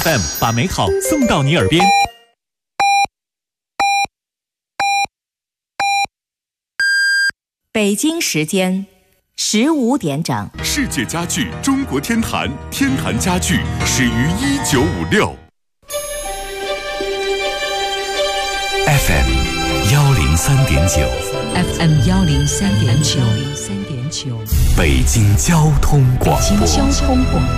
FM 把美好送到你耳边。 北京时间15点整， 世界家具中国天坛，天坛家具始于1956。FM 103.9 FM 103.9， 北京交通广播。 北京交通广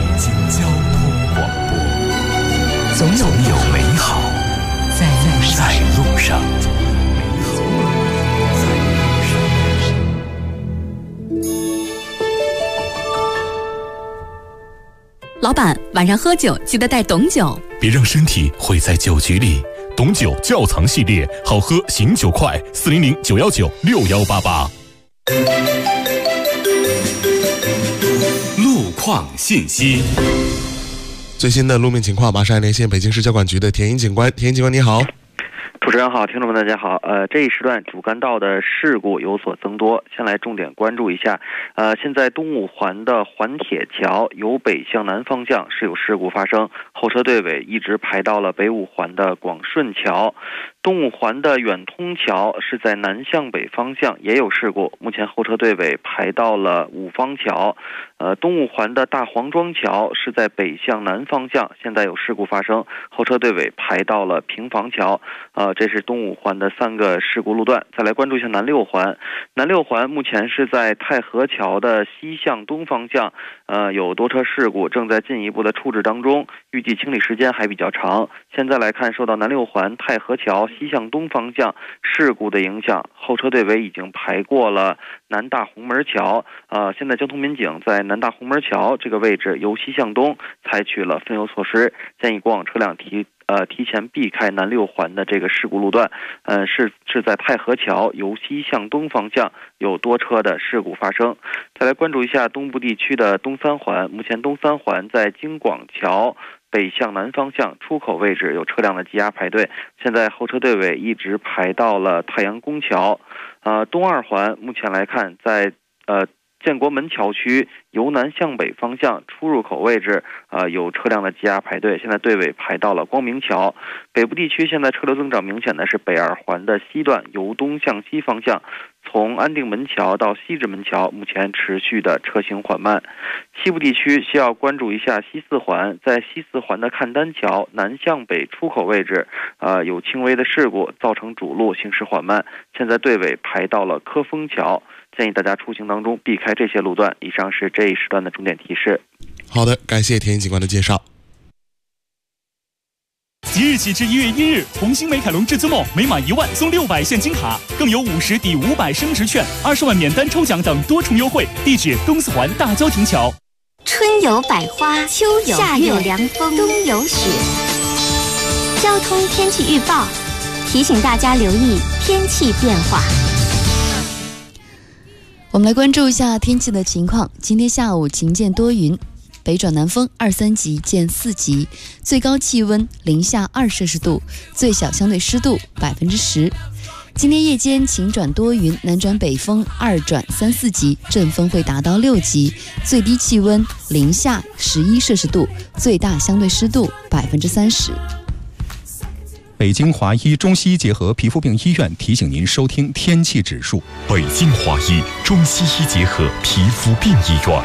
播，总有美好在路上。 老板，晚上喝酒记得带董酒， 别让身体毁在酒局里。董酒窖藏系列，好喝醒酒快，400-919-6188。 路况信息， 最新的路面情况，马上连线北京市交管局的田英警官。田英警官，你好。 主持人好，听众们大家好。这一时段主干道的事故有所增多，先来重点关注一下。现在东五环的环铁桥由北向南方向是有事故发生，后车队尾一直排到了北五环的广顺桥。东五环的远通桥是在南向北方向也有事故，目前后车队尾排到了五方桥。东五环的大黄庄桥是在北向南方向，现在有事故发生，后车队尾排到了平房桥。这是东五环的3个事故路段。再来关注一下南六环。南六环目前是在太和桥的西向东方向，有多车事故，正在进一步的处置当中，预计清理时间还比较长。现在来看，受到南六环太和桥西向东方向事故的影响，后车队尾已经排过了南大红门桥。现在交通民警在南大红门桥这个位置由西向东采取了分流措施，建议过往车辆提前避开南六环的这个事故路段。是在太和桥由西向东方向有多车的事故发生。再来关注一下东部地区的东三环，目前东三环在京广桥北向南方向出口位置有车辆的积压排队，现在后车队尾一直排到了太阳宫桥。东二环目前来看，在建国门桥区由南向北方向出入口位置有车辆的积压排队，现在队尾排到了光明桥。北部地区现在车流增长明显的是北二环的西段由东向西方向，从安定门桥到西直门桥目前持续的车行缓慢。西部地区需要关注一下西四环，在西四环的看丹桥南向北出口位置有轻微的事故，造成主路行驶缓慢，现在队尾排到了科丰桥，建议大家出行当中避开这些路段。以上是这一时段的重点提示。 好的，感谢田英警官的介绍。 即日起至1月1日，红星美凯龙至尊梦每满1万送600现金卡，更有50抵500升值券、20万免单抽奖等多重优惠。地址东四环大郊亭桥。 春有百花，秋有夏有凉风，冬有雪。交通天气预报提醒大家留意天气变化。 我们来关注一下天气的情况。今天下午晴间多云，北转南风2-3级见4级，最高气温零下2摄氏度，最小相对湿度10%。今天夜间晴转多云，南转北风2转3-4级，阵风会达到6级，最低气温零下11摄氏度，最大相对湿度30%。 北京华医中西医结合皮肤病医院提醒您收听天气指数。 北京华医中西医结合皮肤病医院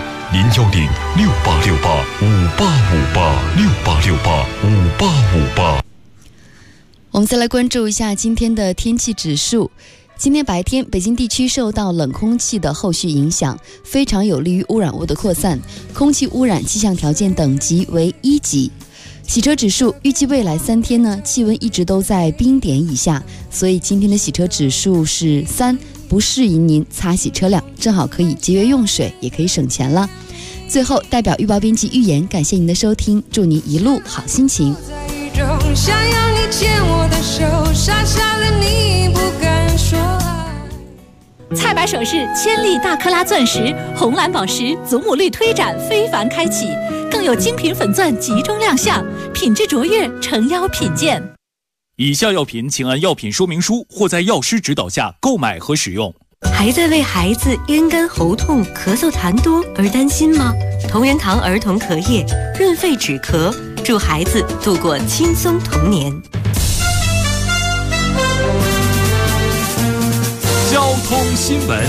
，010-6868-5858，6868-5858。 我们再来关注一下今天的天气指数。今天白天，北京地区受到冷空气的后续影响，非常有利于污染物的扩散，空气污染气象条件等级为1级。洗车指数预计未来3天呢，气温一直都在冰点以下，所以今天的洗车指数是3，不适宜您擦洗车辆，正好可以节约用水，也可以省钱了。最后，代表预报编辑预言，感谢您的收听，祝您一路好心情。 想要你牵我的手，傻傻的你不敢说爱。 菜百首饰千粒大克拉钻石、红蓝宝石祖母绿推展非凡开启，更有精品粉钻集中亮相，品质卓越，诚邀品鉴。 以下药品请按药品说明书或在药师指导下购买和使用。 还在为孩子咽干喉痛、咳嗽痰多而担心吗？同仁堂儿童咳液润肺止咳祝孩子度过轻松童年。 交通新闻。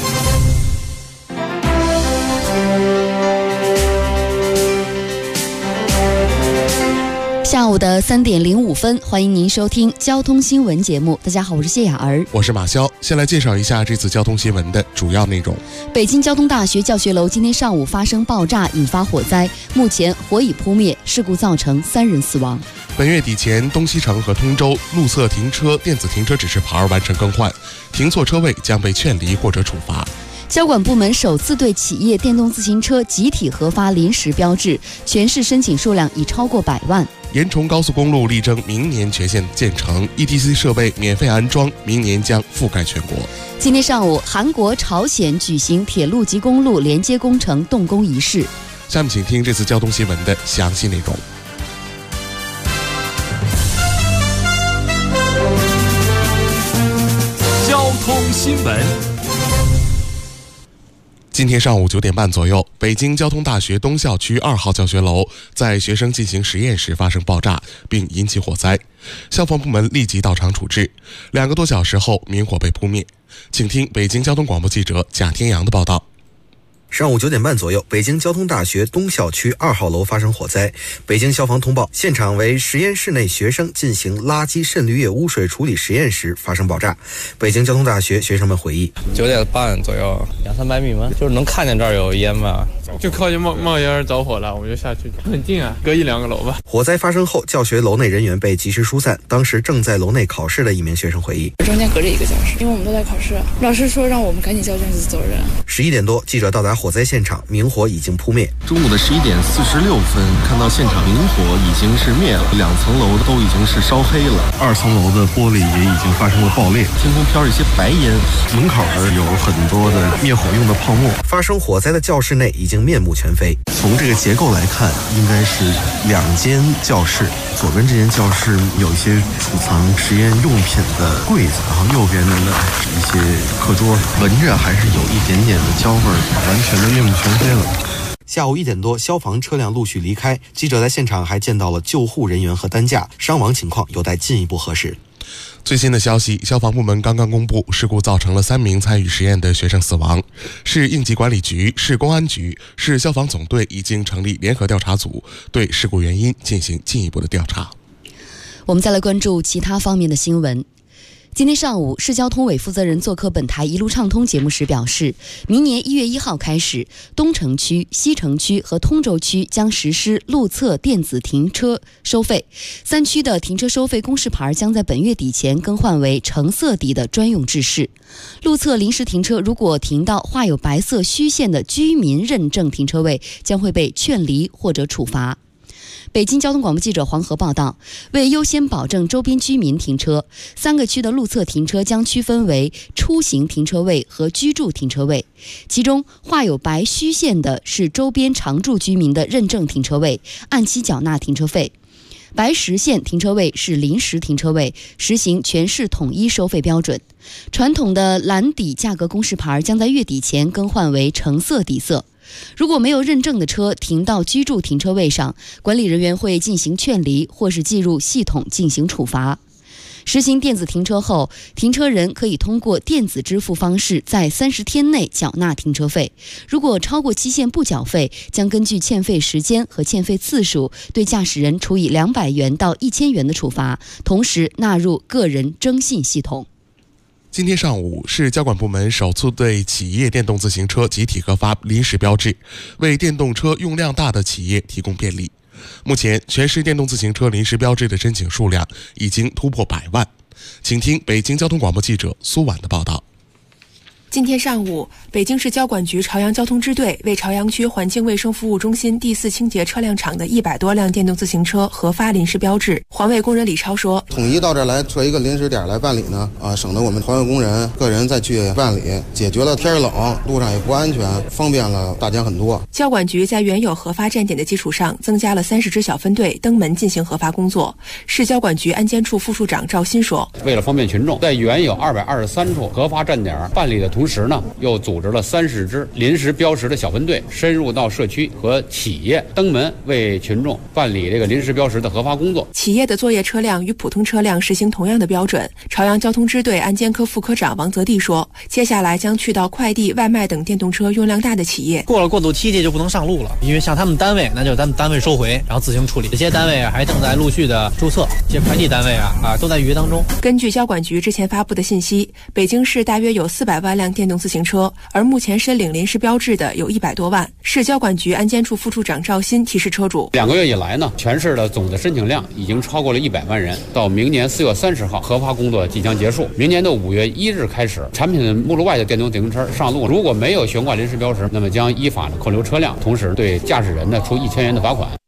下午的3点05分，欢迎您收听交通新闻节目。大家好，我是谢雅儿， 我是马潇。先来介绍一下这次交通新闻的主要内容。 北京交通大学教学楼今天上午发生爆炸，引发火灾，目前火已扑灭，事故造成3人死亡。 本月底前，东西城和通州路侧停车电子停车指示牌完成更换，停错车位将被劝离或者处罚。 交管部门首次对企业电动自行车集体核发临时标志，全市申请数量已超过100万。 延崇高速公路力争明年全线建成 ，ETC 设备免费安装，明年将覆盖全国。 今天上午，韩国、朝鲜举行铁路及公路连接工程动工仪式。 下面请听这次交通新闻的详细内容。 交通新闻。 今天上午9点半左右，北京交通大学东校区2号教学楼在学生进行实验时发生爆炸，并引起火灾，消防部门立即到场处置，2个多小时后明火被扑灭。请听北京交通广播记者贾天阳的报道。 上午9点半左右，北京交通大学东校区2号楼发生火灾。北京消防通报，现场为实验室内学生进行垃圾渗滤液污水处理实验时发生爆炸。北京交通大学学生们回忆 ：9点半左右，200-300米吗？就是能看见这儿有烟吧， 就靠近冒烟着火了，我就下去，很近啊，隔1-2个楼吧。 火灾发生后，教学楼内人员被及时疏散。当时正在楼内考试的一名学生回忆： 中间隔着1个教室，因为我们都在考试，老师说让我们赶紧交卷子走人。 11点多，记者到达火灾现场，明火已经扑灭。 中午的11点46分，看到现场明火已经是灭了，2层楼都已经是烧黑了，2层楼的玻璃也已经发生了爆裂，天空飘着一些白烟，门口有很多的灭火用的泡沫。 发生火灾的教室内已经面目全非。 从这个结构来看，应该是2间教室，左边这间教室有一些储藏实验用品的柜子，然后右边的呢是一些课桌，闻着还是有一点点的焦味，完全的面目全非了。 下午1点多，消防车辆陆续离开，记者在现场还见到了救护人员和担架，伤亡情况有待进一步核实。 最新的消息，消防部门刚刚公布，事故造成了3名参与实验的学生死亡。市应急管理局、市公安局、市消防总队已经成立联合调查组，对事故原因进行进一步的调查。 我们再来关注其他方面的新闻。今天上午，市交通委负责人做客本台一路畅通节目时表示，明年1月1号开始，东城区、西城区和通州区将实施路侧电子停车收费，3区的停车收费公示牌将在本月底前更换为橙色底的专用制式。路侧临时停车如果停到画有白色虚线的居民认证停车位，将会被劝离或者处罚。北京交通广播记者黄河报道，为优先保证周边居民停车，3个区的路侧停车将区分为出行停车位和居住停车位，其中画有白虚线的是周边常住居民的认证停车位，按期缴纳停车费。白实线停车位是临时停车位，实行全市统一收费标准。传统的蓝底价格公示牌将在月底前更换为橙色底色。如果没有认证的车停到居住停车位上，管理人员会进行劝离或是计入系统进行处罚。实行电子停车后，停车人可以通过电子支付方式在30天内缴纳停车费。如果超过期限不缴费，将根据欠费时间和欠费次数，对驾驶人处以200元到1000元的处罚，同时纳入个人征信系统。 今天上午，市交管部门首次对企业电动自行车集体核发临时标志，为电动车用量大的企业提供便利。目前，全市电动自行车临时标志的申请数量已经突破100万。请听北京交通广播记者苏婉的报道。 今天上午，北京市交管局朝阳交通支队为朝阳区环境卫生服务中心第4清洁车辆厂的100多辆电动自行车核发临时标志。环卫工人李超说：“ 统一到这儿来设一个临时点来办理呢，省得我们环卫工人个人再去办理，解决了天冷路上也不安全，方便了大家很多。” 交管局在原有核发站点的基础上，增加了30支小分队登门进行核发工作。市交管局安监处副处长赵鑫说：“ 为了方便群众，在原有223处核发站点办理的途同时呢，又组织了30支临时标识的小分队，深入到社区和企业登门，为群众办理这个临时标识的核发工作。 企业的作业车辆与普通车辆实行同样的标准。朝阳交通支队安监科副科长王泽地说，接下来将去到快递、外卖等电动车用量大的企业。 过了过渡期就不能上路了，因为像他们单位，那就是咱们单位收回，然后自行处理。这些单位还正在陆续的注册，这些快递单位都在预约当中。 根据交管局之前发布的信息，北京市大约有400万辆电动自行车，而目前申领临时标志的有100多万。市交管局安监处副处长赵鑫提示车主 ，2个月以来呢，全市的总的申请量已经超过了100万人。到明年4月30号，核发工作即将结束。明年的5月1日开始，产品目录外的电动自行车上路，如果没有悬挂临时标识，那么将依法扣留车辆，同时对驾驶人呢处1000元的罚款。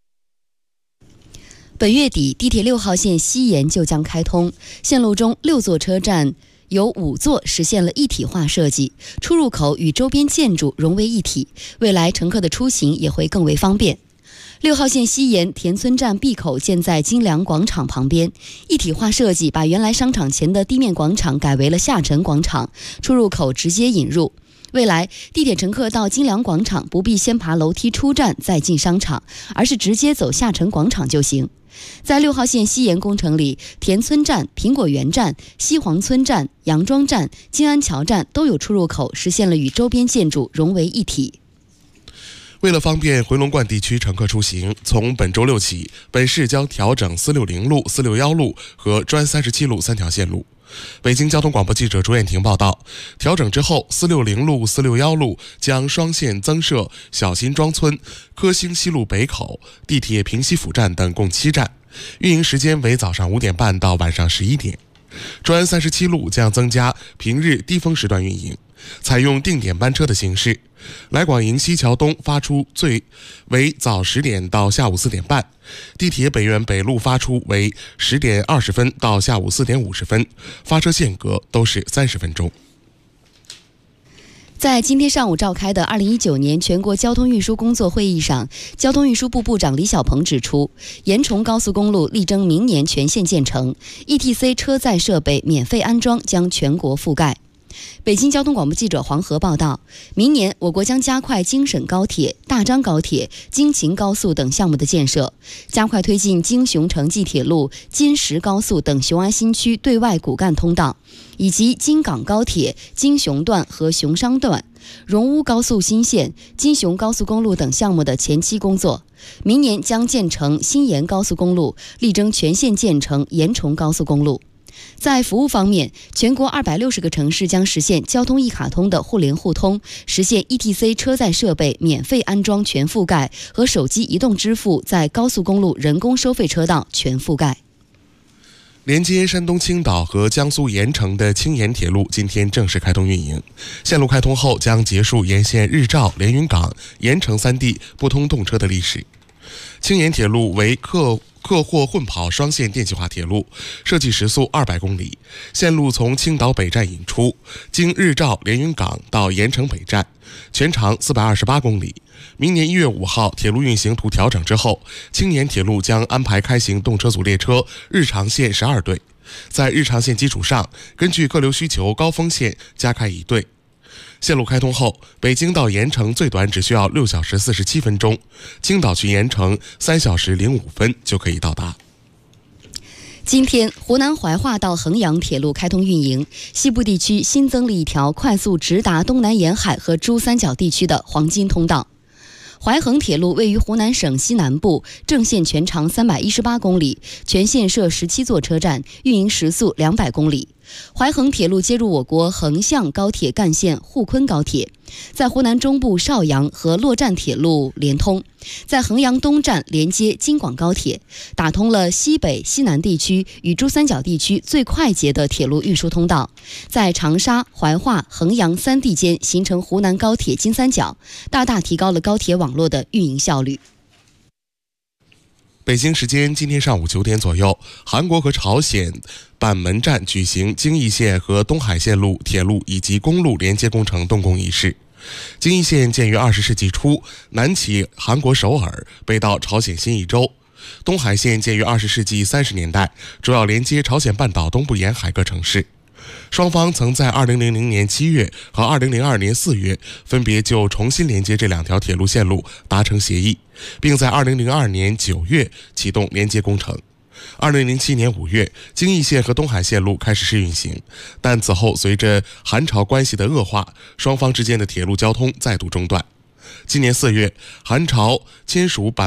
本月底，地铁6号线西延就将开通，线路中6座车站有5座实现了一体化设计，出入口与周边建筑融为一体，未来乘客的出行也会更为方便。6号线西延田村站 B 口建在金梁广场旁边，一体化设计把原来商场前的地面广场改为了下沉广场，出入口直接引入。未来地铁乘客到金梁广场不必先爬楼梯出站再进商场，而是直接走下沉广场就行。在6号线西延工程里，田村站、苹果园站、西黄村站、杨庄站、金安桥站都有出入口实现了与周边建筑融为一体。 为了方便回龙观地区乘客出行，从本周6起，本市将调整460路、461路和专37路3条线路。北京交通广播记者卓艳婷报道，调整之后，460路、461路将双线增设小辛庄村、科兴西路北口、地铁平西府站等共7站，运营时间为早上5点半到晚上11点。专37路将增加平日低峰时段运营，采用定点班车的形式。来广营西桥东发出为早10点到下午4点半，地铁北苑北路发出为10点20分到下午4点50分，发车间隔都是30分钟。 在今天上午召开的2019年全国交通运输工作会议上，交通运输部部长李小鹏指出，延崇高速公路力争明年全线建成 ，ETC 车载设备免费安装将全国覆盖。北京交通广播记者黄河报道，明年我国将加快京沈高铁、大张高铁、京秦高速等项目的建设，加快推进京雄城际铁路、京石高速等雄安新区对外骨干通道，以及京港高铁、京雄段和雄商段、荣乌高速新线、京雄高速公路等项目的前期工作。明年将建成新延高速公路，力争全线建成延崇高速公路。在服务方面，全国260个城市将实现交通一卡通的互联互通，实现 ETC 车载设备免费安装全覆盖和手机移动支付在高速公路人工收费车道全覆盖。 连接山东青岛和江苏盐城的青盐铁路今天正式开通运营，线路开通后将结束沿线日照、连云港、盐城3地不通动车的历史。青盐铁路为客货混跑双线电气化铁路，设计时速200公里，线路从青岛北站引出，经日照、连云港到盐城北站，全长428公里。明年1月5号铁路运行图调整之后，青盐铁路将安排开行动车组列车日常线12对，在日常线基础上，根据客流需求高峰线加开1对。线路开通后，北京到盐城最短只需要6小时47分钟，青岛去盐城3小时05分就可以到达。 今天，湖南怀化到衡阳铁路开通运营，西部地区新增了一条快速直达东南沿海和珠三角地区的黄金通道。淮衡铁路位于湖南省西南部，正线全长318公里，全线设17座车站，运营时速200公里。淮衡铁路接入我国横向高铁干线沪昆高铁，在湖南中部邵阳和洛站铁路连通，在衡阳东站连接京广高铁，打通了西北、西南地区与珠三角地区最快捷的铁路运输通道，在长沙、怀化、衡阳3地间形成湖南高铁金三角，大大提高了高铁网络的运营效率。 北京时间今天上午9点左右，韩国和朝鲜板门站举行京义线和东海线路铁路以及公路连接工程动工仪式。京义线建于20世纪初，南起韩国首尔，北到朝鲜新义州。东海线建于20世纪30年代，主要连接朝鲜半岛东部沿海各城市。 双方曾在2000年7月和2002年4月分别就重新连接这两条铁路线路达成协议，并在2002年9月启动连接工程。2007年5月，京义线和东海线路开始试运行，但此后随着韩朝关系的恶化，双方之间的铁路交通再度中断。今年4月，韩朝签署